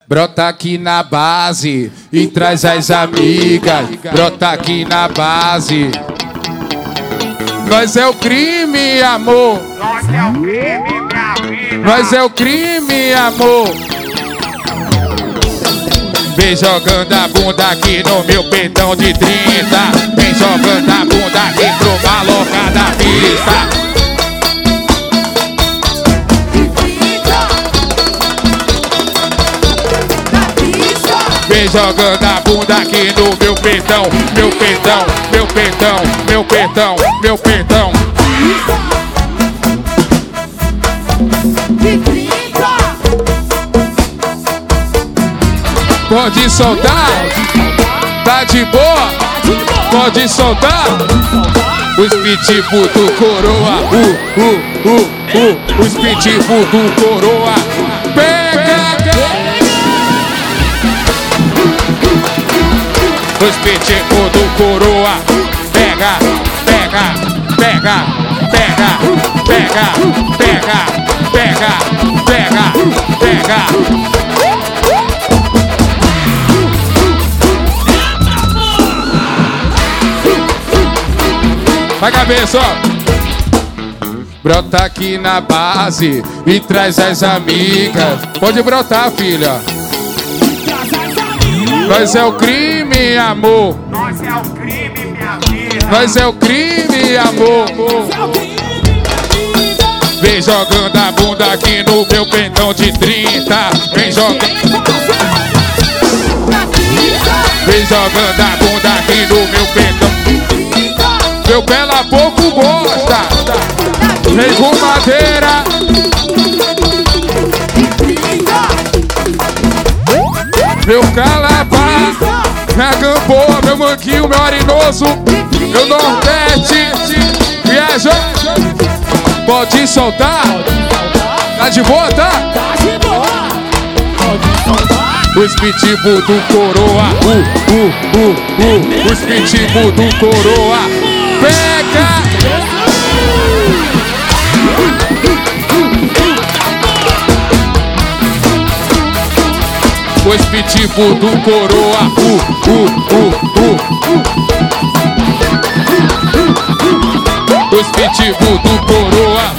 Brota aqui na base e traz as amigas. Brota aqui na base. Nós é o crime, amor. Nós é o crime, minha vida. Nós é o crime, amor. Vem jogando a bunda aqui no meu peitão de 30. Vem jogando a bunda aqui pro maloca da pista. Vem jogando a bunda aqui no meu peitão. Meu peitão, meu peitão, meu peitão, meu peitão. Pode soltar, tá de boa. Pode soltar. Os pitbull do coroa. Os pitbull do coroa. Pega. Os pitbull do coroa. Pega, pega, pega, pega, pega, pega, pega, pega, pega. Vai cabeça, ó. Brota aqui na base e traz as amigas. Pode brotar, filha. Nós é o crime, amor. Nós é o crime, minha vida. Nós é o crime, amor. Vem jogando a bunda aqui no meu peitão de 30. Vem jogando. Vem jogando a bunda aqui no meu peitão. Meu pela pouco gosta. Vem com madeira. Meu calabá, minha gamboa, meu manguinho, meu arenoso, meu nordeste, viaja. Pode soltar, tá de boa, tá? Os pitbull do coroa, os pitbull do coroa, pega! Os pitbull do coroa, os pitbull do coroa.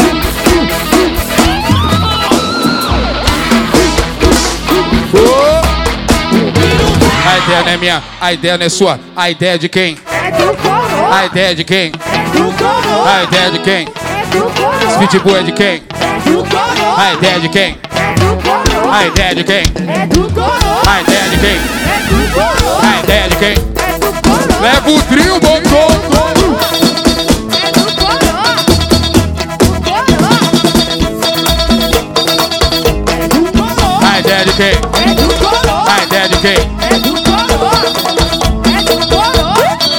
A ideia não é minha, a ideia não é sua. A ideia é de quem? É do coroa. A ideia é de quem? É do coroa. A ideia é de quem? É do coroa. Os pitbull é de quem? É do coroa. A ideia é de quem? É do coroa. A ideia é de quem? É do coroa. A ideia é de quem? É do coroa. A ideia é de quem? É do coroa. Leva o trio, botou. É do coroa. É do coroa. A ideia é de quem? É do coroa. A ideia é de quem? É do coroa. É do coroa.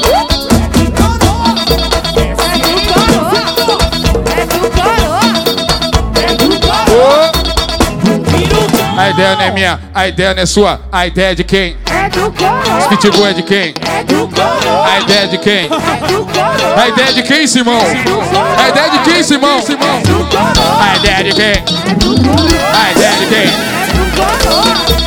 É do coroa. É do coroa. A ideia não é minha, a ideia não é sua. A ideia é de quem? É do coroa. Os pitbull é de quem? É do coroa. A ideia é de quem? É do coroa. A ideia é de quem, Simão? A ideia é de quem, Simão? É do coroa. A ideia é de quem? É do coroa. A ideia é de quem? É do coroa.